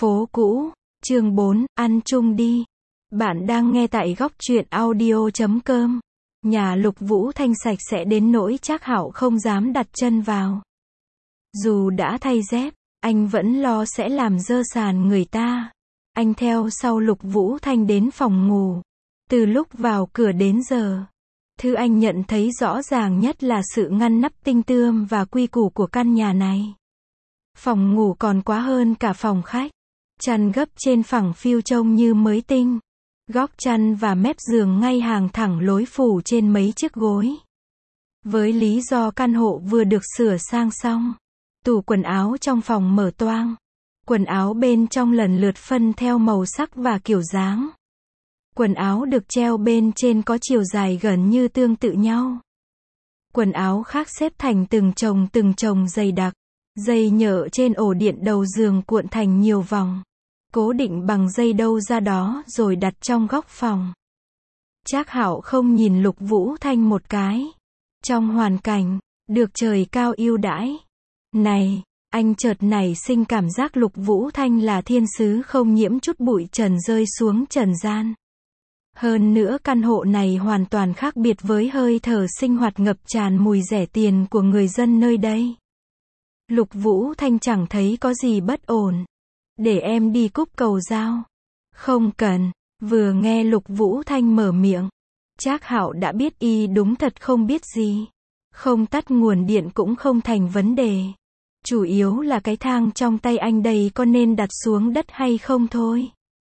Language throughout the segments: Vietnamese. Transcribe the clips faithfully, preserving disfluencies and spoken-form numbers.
Phố cũ, chương bốn, ăn chung đi. Bạn đang nghe tại góc truyện audio chấm com. Nhà Lục Vũ Thanh sạch sẽ đến nỗi Trác Hạo không dám đặt chân vào. Dù đã thay dép, anh vẫn lo sẽ làm dơ sàn người ta. Anh theo sau Lục Vũ Thanh đến phòng ngủ. Từ lúc vào cửa đến giờ, thứ anh nhận thấy rõ ràng nhất là sự ngăn nắp tinh tươm và quy củ của căn nhà này. Phòng ngủ còn quá hơn cả phòng khách. Chăn gấp trên phẳng phiu trông như mới tinh. Góc chăn và mép giường ngay hàng thẳng lối phủ trên mấy chiếc gối. Với lý do căn hộ vừa được sửa sang xong, tủ quần áo trong phòng mở toang. Quần áo bên trong lần lượt phân theo màu sắc và kiểu dáng. Quần áo được treo bên trên có chiều dài gần như tương tự nhau. Quần áo khác xếp thành từng chồng từng chồng dày đặc. Dây nhợ trên ổ điện đầu giường cuộn thành nhiều vòng. Cố định bằng dây đâu ra đó rồi đặt trong góc phòng. Trác Hạo không nhìn Lục Vũ Thanh một cái. Trong hoàn cảnh được trời cao ưu đãi này, anh chợt nảy sinh cảm giác Lục Vũ Thanh là thiên sứ không nhiễm chút bụi trần rơi xuống trần gian. Hơn nữa căn hộ này hoàn toàn khác biệt với hơi thở sinh hoạt ngập tràn mùi rẻ tiền của người dân nơi đây. Lục Vũ Thanh chẳng thấy có gì bất ổn. Để em đi cúp cầu dao. Không cần. Vừa nghe Lục Vũ Thanh mở miệng, Trác Hạo đã biết y đúng thật không biết gì. Không tắt nguồn điện cũng không thành vấn đề. Chủ yếu là cái thang trong tay anh đây có nên đặt xuống đất hay không thôi.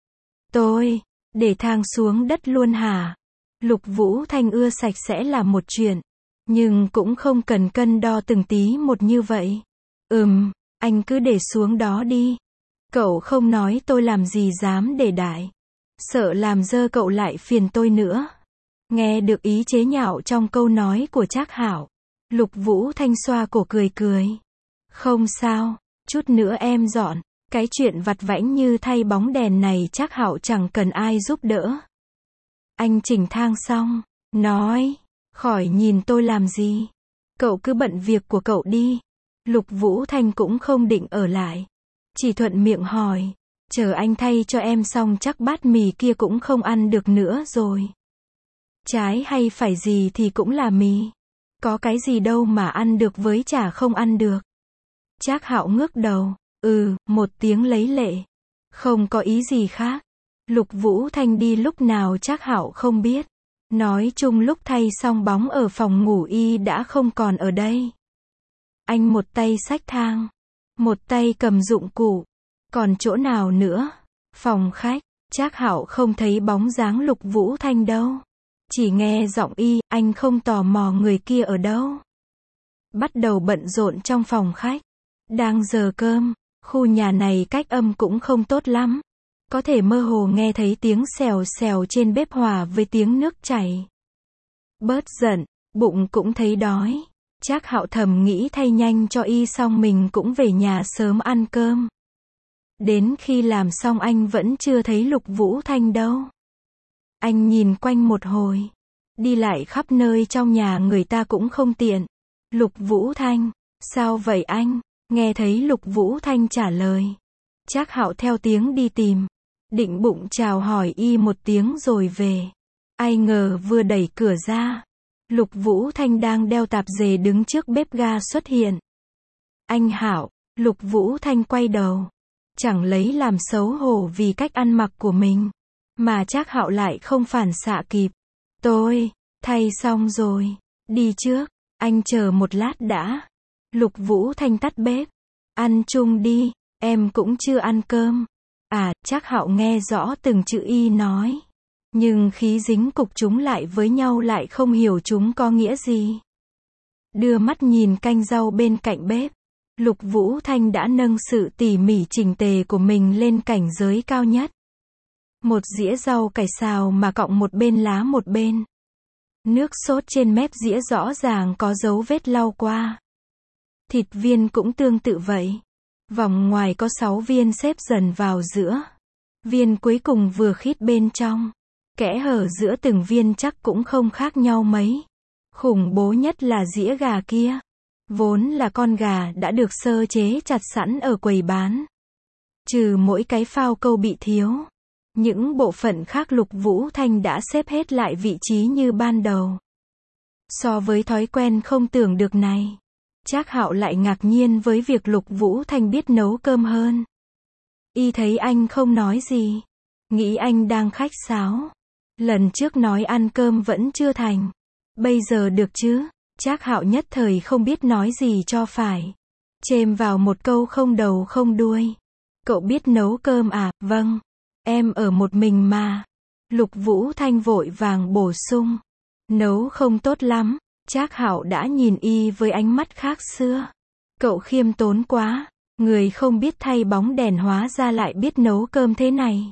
Tôi, để thang xuống đất luôn hả? Lục Vũ Thanh ưa sạch sẽ là một chuyện. Nhưng cũng không cần cân đo từng tí một như vậy. Ừm, anh cứ để xuống đó đi. Cậu không nói tôi làm gì dám để đại. Sợ làm dơ cậu lại phiền tôi nữa. Nghe được ý chế nhạo trong câu nói của Trác Hạo, Lục Vũ Thanh xoa cổ cười cười. Không sao, chút nữa em dọn. Cái chuyện vặt vãnh như thay bóng đèn này Trác Hạo chẳng cần ai giúp đỡ. Anh chỉnh thang xong, nói, khỏi nhìn tôi làm gì. Cậu cứ bận việc của cậu đi. Lục Vũ Thanh cũng không định ở lại. Chỉ thuận miệng hỏi, chờ anh thay cho em xong chắc bát mì kia cũng không ăn được nữa rồi. Trái hay phải gì thì cũng là mì. Có cái gì đâu mà ăn được với chả không ăn được. Trác Hạo ngước đầu, ừ, một tiếng lấy lệ. Không có ý gì khác. Lục Vũ Thanh đi lúc nào Trác Hạo không biết. Nói chung lúc thay xong bóng ở phòng ngủ y đã không còn ở đây. Anh một tay xách thang, một tay cầm dụng cụ. Còn chỗ nào nữa? Phòng khách. Trác Hạo không thấy bóng dáng Lục Vũ Thanh đâu. Chỉ nghe giọng y, anh không tò mò người kia ở đâu. Bắt đầu bận rộn trong phòng khách. Đang giờ cơm, khu nhà này cách âm cũng không tốt lắm. Có thể mơ hồ nghe thấy tiếng xèo xèo trên bếp hòa với tiếng nước chảy. Bớt giận, bụng cũng thấy đói. Trác Hạo thầm nghĩ thay nhanh cho y xong mình cũng về nhà sớm ăn cơm. Đến khi làm xong anh vẫn chưa thấy Lục Vũ Thanh đâu. Anh nhìn quanh một hồi. Đi lại khắp nơi trong nhà người ta cũng không tiện. Lục Vũ Thanh, sao vậy anh? Nghe thấy Lục Vũ Thanh trả lời. Trác Hạo theo tiếng đi tìm. Định bụng chào hỏi y một tiếng rồi về. Ai ngờ vừa đẩy cửa ra, Lục Vũ Thanh đang đeo tạp dề đứng trước bếp ga xuất hiện. Anh Hạo, Lục Vũ Thanh quay đầu. Chẳng lấy làm xấu hổ vì cách ăn mặc của mình. Mà Trác Hạo lại không phản xạ kịp. Tôi, thay xong rồi. Đi trước, anh chờ một lát đã. Lục Vũ Thanh tắt bếp. Ăn chung đi, em cũng chưa ăn cơm. À, Trác Hạo nghe rõ từng chữ y nói. Nhưng khí dính cục chúng lại với nhau lại không hiểu chúng có nghĩa gì. Đưa mắt nhìn canh rau bên cạnh bếp. Lục Vũ Thanh đã nâng sự tỉ mỉ chỉnh tề của mình lên cảnh giới cao nhất. Một dĩa rau cải xào mà cọng một bên lá một bên. Nước sốt trên mép dĩa rõ ràng có dấu vết lau qua. Thịt viên cũng tương tự vậy. Vòng ngoài có sáu viên xếp dần vào giữa. Viên cuối cùng vừa khít bên trong. Kẽ hở giữa từng viên chắc cũng không khác nhau mấy. Khủng bố nhất là dĩa gà kia. Vốn là con gà đã được sơ chế chặt sẵn ở quầy bán. Trừ mỗi cái phao câu bị thiếu. Những bộ phận khác Lục Vũ Thanh đã xếp hết lại vị trí như ban đầu. So với thói quen không tưởng được này, Trác Hạo lại ngạc nhiên với việc Lục Vũ Thanh biết nấu cơm hơn. Y thấy anh không nói gì, nghĩ anh đang khách sáo. Lần trước nói ăn cơm vẫn chưa thành, bây giờ được chứ? Trác Hạo nhất thời không biết nói gì cho phải. Chêm vào một câu không đầu không đuôi. Cậu biết nấu cơm à? Vâng. Em ở một mình mà. Lục Vũ Thanh vội vàng bổ sung. Nấu không tốt lắm. Trác Hạo đã nhìn y với ánh mắt khác xưa. Cậu khiêm tốn quá. Người không biết thay bóng đèn hóa ra lại biết nấu cơm thế này.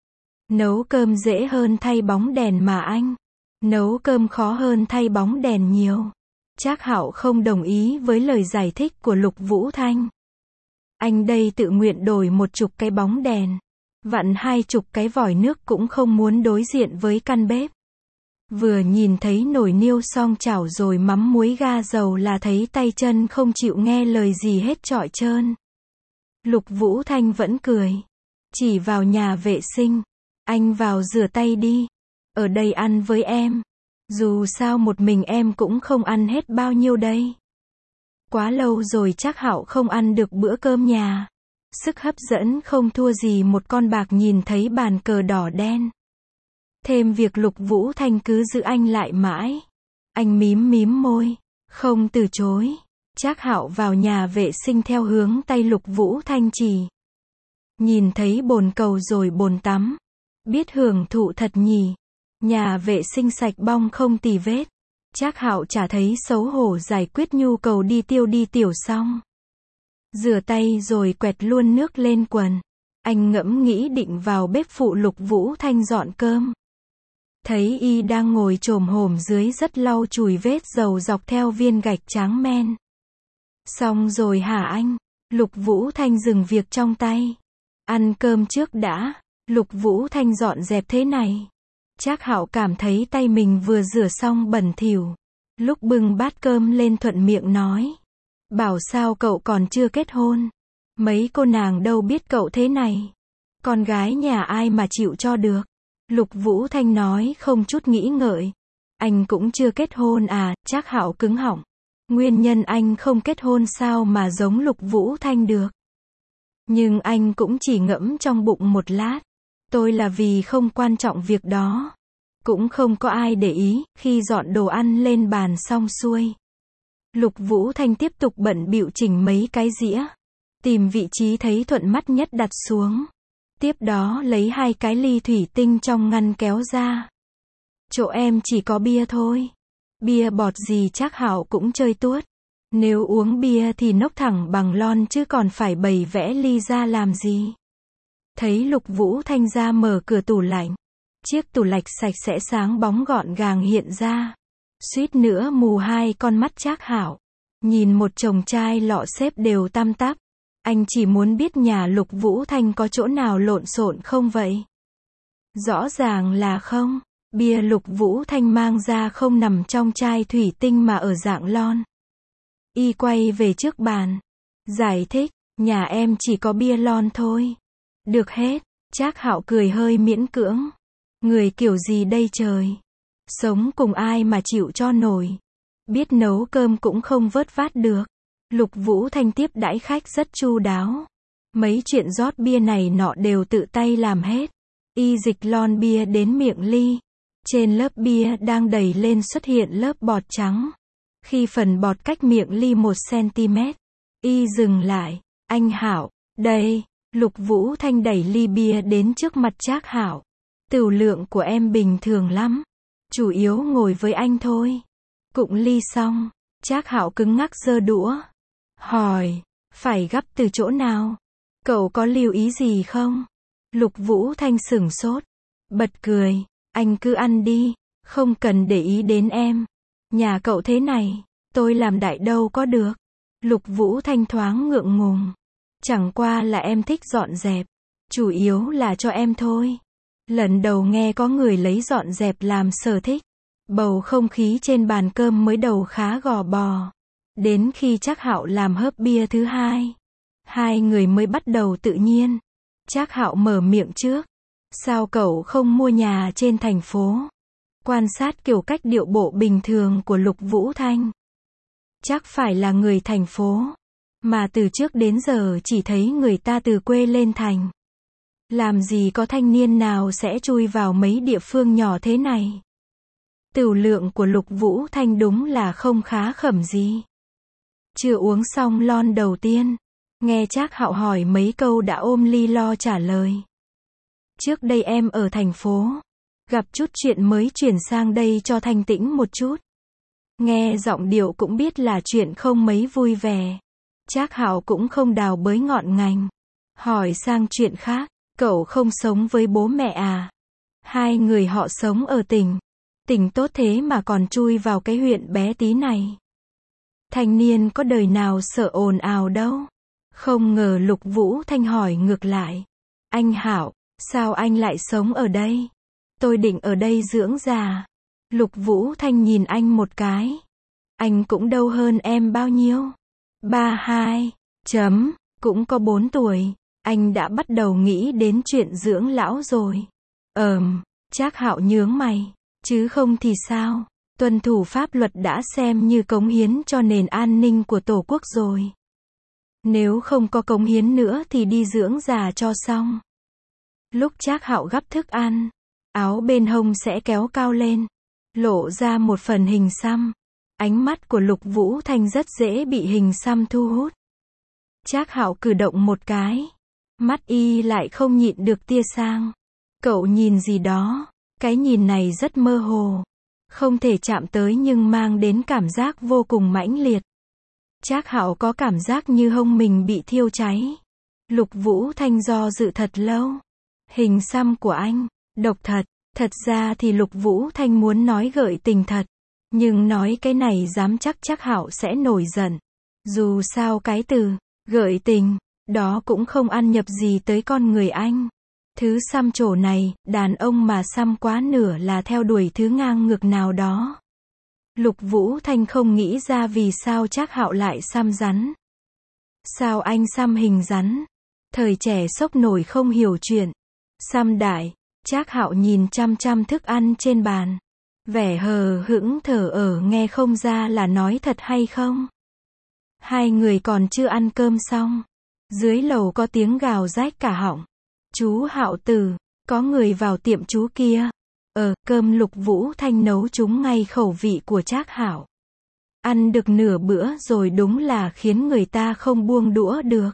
Nấu cơm dễ hơn thay bóng đèn mà anh. Nấu cơm khó hơn thay bóng đèn nhiều. Trác Hạo không đồng ý với lời giải thích của Lục Vũ Thanh. Anh đây tự nguyện đổi một chục cái bóng đèn, vặn hai chục cái vòi nước cũng không muốn đối diện với căn bếp. Vừa nhìn thấy nồi niêu song chảo rồi mắm muối ga dầu là thấy tay chân không chịu nghe lời gì hết trọi trơn. Lục Vũ Thanh vẫn cười. Chỉ vào nhà vệ sinh. Anh vào rửa tay đi. Ở đây ăn với em. Dù sao một mình em cũng không ăn hết bao nhiêu đây. Quá lâu rồi Trác Hạo không ăn được bữa cơm nhà. Sức hấp dẫn không thua gì một con bạc nhìn thấy bàn cờ đỏ đen. Thêm việc Lục Vũ Thanh cứ giữ anh lại mãi. Anh mím mím môi, không từ chối. Trác Hạo vào nhà vệ sinh theo hướng tay Lục Vũ Thanh chỉ. Nhìn thấy bồn cầu rồi bồn tắm. Biết hưởng thụ thật nhỉ. Nhà vệ sinh sạch bong không tì vết. Trác Hạo chả thấy xấu hổ giải quyết nhu cầu đi tiêu đi tiểu xong. Rửa tay rồi quẹt luôn nước lên quần. Anh ngẫm nghĩ định vào bếp phụ Lục Vũ Thanh dọn cơm. Thấy y đang ngồi chồm hổm dưới rất lau chùi vết dầu dọc theo viên gạch tráng men. Xong rồi hả anh? Lục Vũ Thanh dừng việc trong tay. Ăn cơm trước đã. Lục Vũ Thanh dọn dẹp thế này. Trác Hạo cảm thấy tay mình vừa rửa xong bẩn thỉu. Lúc bưng bát cơm lên thuận miệng nói. Bảo sao cậu còn chưa kết hôn. Mấy cô nàng đâu biết cậu thế này. Con gái nhà ai mà chịu cho được. Lục Vũ Thanh nói không chút nghĩ ngợi. Anh cũng chưa kết hôn à? Trác Hạo cứng họng. Nguyên nhân anh không kết hôn sao mà giống Lục Vũ Thanh được. Nhưng anh cũng chỉ ngẫm trong bụng một lát. Tôi là vì không quan trọng việc đó. Cũng không có ai để ý. Khi dọn đồ ăn lên bàn xong xuôi, Lục Vũ Thanh tiếp tục bận bịu chỉnh mấy cái dĩa. Tìm vị trí thấy thuận mắt nhất đặt xuống. Tiếp đó lấy hai cái ly thủy tinh trong ngăn kéo ra. Chỗ em chỉ có bia thôi. Bia bọt gì Trác Hạo cũng chơi tuốt. Nếu uống bia thì nốc thẳng bằng lon chứ còn phải bày vẽ ly ra làm gì. Thấy Lục Vũ Thanh ra mở cửa tủ lạnh. Chiếc tủ lạnh sạch sẽ sáng bóng gọn gàng hiện ra. Suýt nữa mù hai con mắt Trác Hạo. Nhìn một chồng chai lọ xếp đều tăm tắp. Anh chỉ muốn biết nhà Lục Vũ Thanh có chỗ nào lộn xộn không vậy? Rõ ràng là không. Bia Lục Vũ Thanh mang ra không nằm trong chai thủy tinh mà ở dạng lon. Y quay về trước bàn. Giải thích, nhà em chỉ có bia lon thôi. Được hết. Trác Hạo cười hơi miễn cưỡng. Người kiểu gì đây trời? Sống cùng ai mà chịu cho nổi. Biết nấu cơm cũng không vớt vát được. Lục Vũ Thanh tiếp đãi khách rất chu đáo. Mấy chuyện rót bia này nọ đều tự tay làm hết. Y dịch lon bia đến miệng ly. Trên lớp bia đang đầy lên xuất hiện lớp bọt trắng. Khi phần bọt cách miệng ly một xăng-ti-mét, y dừng lại. Anh Hạo, đây. Lục Vũ Thanh đẩy ly bia đến trước mặt Trác Hạo. Tửu lượng của em bình thường lắm. Chủ yếu ngồi với anh thôi. Cụng ly xong, Trác Hạo cứng ngắc giơ đũa. Hỏi, phải gắp từ chỗ nào? Cậu có lưu ý gì không? Lục Vũ Thanh sửng sốt. Bật cười, anh cứ ăn đi, không cần để ý đến em. Nhà cậu thế này, tôi làm đại đâu có được. Lục Vũ Thanh thoáng ngượng ngùng. Chẳng qua là em thích dọn dẹp. Chủ yếu là cho em thôi. Lần đầu nghe có người lấy dọn dẹp làm sở thích. Bầu không khí trên bàn cơm mới đầu khá gò bò. Đến khi Trác Hạo làm hớp bia thứ hai, hai người mới bắt đầu tự nhiên. Trác Hạo mở miệng trước. Sao cậu không mua nhà trên thành phố? Quan sát kiểu cách điệu bộ bình thường của Lục Vũ Thanh. Chắc phải là người thành phố. Mà từ trước đến giờ chỉ thấy người ta từ quê lên thành. Làm gì có thanh niên nào sẽ chui vào mấy địa phương nhỏ thế này. Tửu lượng của Lục Vũ Thanh đúng là không khá khẩm gì. Chưa uống xong lon đầu tiên. Nghe Trác Hạo hỏi mấy câu đã ôm ly lo trả lời. Trước đây em ở thành phố. Gặp chút chuyện mới chuyển sang đây cho thanh tĩnh một chút. Nghe giọng điệu cũng biết là chuyện không mấy vui vẻ. Trác Hạo cũng không đào bới ngọn ngành. Hỏi sang chuyện khác. Cậu không sống với bố mẹ à? Hai người họ sống ở tỉnh. Tỉnh tốt thế mà còn chui vào cái huyện bé tí này. Thanh niên có đời nào sợ ồn ào đâu. Không ngờ Lục Vũ Thanh hỏi ngược lại. Anh Hạo, sao anh lại sống ở đây? Tôi định ở đây dưỡng già. Lục Vũ Thanh nhìn anh một cái. Anh cũng đâu hơn em bao nhiêu. Ba hai, chấm, cũng có bốn tuổi. Anh đã bắt đầu nghĩ đến chuyện dưỡng lão rồi. Ờm, Trác Hạo nhướng mày. Chứ không thì sao? Tuân thủ pháp luật đã xem như cống hiến cho nền an ninh của Tổ quốc rồi. Nếu không có cống hiến nữa thì đi dưỡng già cho xong. Lúc Trác Hạo gắp thức ăn, áo bên hông sẽ kéo cao lên, lộ ra một phần hình xăm. Ánh mắt của Lục Vũ Thanh rất dễ bị hình xăm thu hút. Trác Hạo cử động một cái, mắt y lại không nhịn được tia sang. Cậu nhìn gì đó? Cái nhìn này rất mơ hồ, không thể chạm tới nhưng mang đến cảm giác vô cùng mãnh liệt. Trác Hạo có cảm giác như hông mình bị thiêu cháy. Lục Vũ Thanh do dự thật lâu. Hình xăm của anh, độc thật. Thật ra thì Lục Vũ Thanh muốn nói gợi tình thật. Nhưng nói cái này dám chắc Trác Hạo sẽ nổi giận. Dù sao cái từ, gợi tình, đó cũng không ăn nhập gì tới con người anh. Thứ xăm trổ này, đàn ông mà xăm quá nửa là theo đuổi thứ ngang ngược nào đó. Lục Vũ Thanh không nghĩ ra vì sao Trác Hạo lại xăm rắn. Sao anh xăm hình rắn? Thời trẻ sốc nổi không hiểu chuyện. Xăm đại. Trác Hạo nhìn chăm chăm thức ăn trên bàn. Vẻ hờ hững thở ở nghe không ra là nói thật hay không. Hai người còn chưa ăn cơm xong. Dưới lầu có tiếng gào rách cả họng. Chú Hạo Tử, có người vào tiệm chú kia. Ờ, cơm Lục Vũ Thanh nấu trúng ngay khẩu vị của Trác Hạo. Ăn được nửa bữa rồi đúng là khiến người ta không buông đũa được.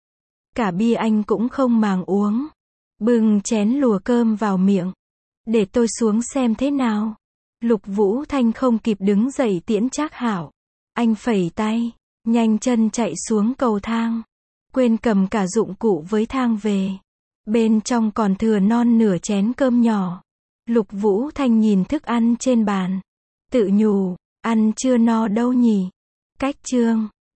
Cả bia anh cũng không màng uống. Bưng chén lùa cơm vào miệng. Để tôi xuống xem thế nào. Lục Vũ Thanh không kịp đứng dậy tiễn Trác Hạo. Anh phẩy tay, nhanh chân chạy xuống cầu thang. Quên cầm cả dụng cụ với thang về. Bên trong còn thừa non nửa chén cơm nhỏ. Lục Vũ Thanh nhìn thức ăn trên bàn. Tự nhủ, ăn chưa no đâu nhỉ. Cách chương